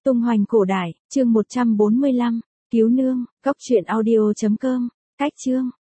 Tung hoành cổ đại, chương 145, cứu nương, cốc truyện audio.com, cách chương.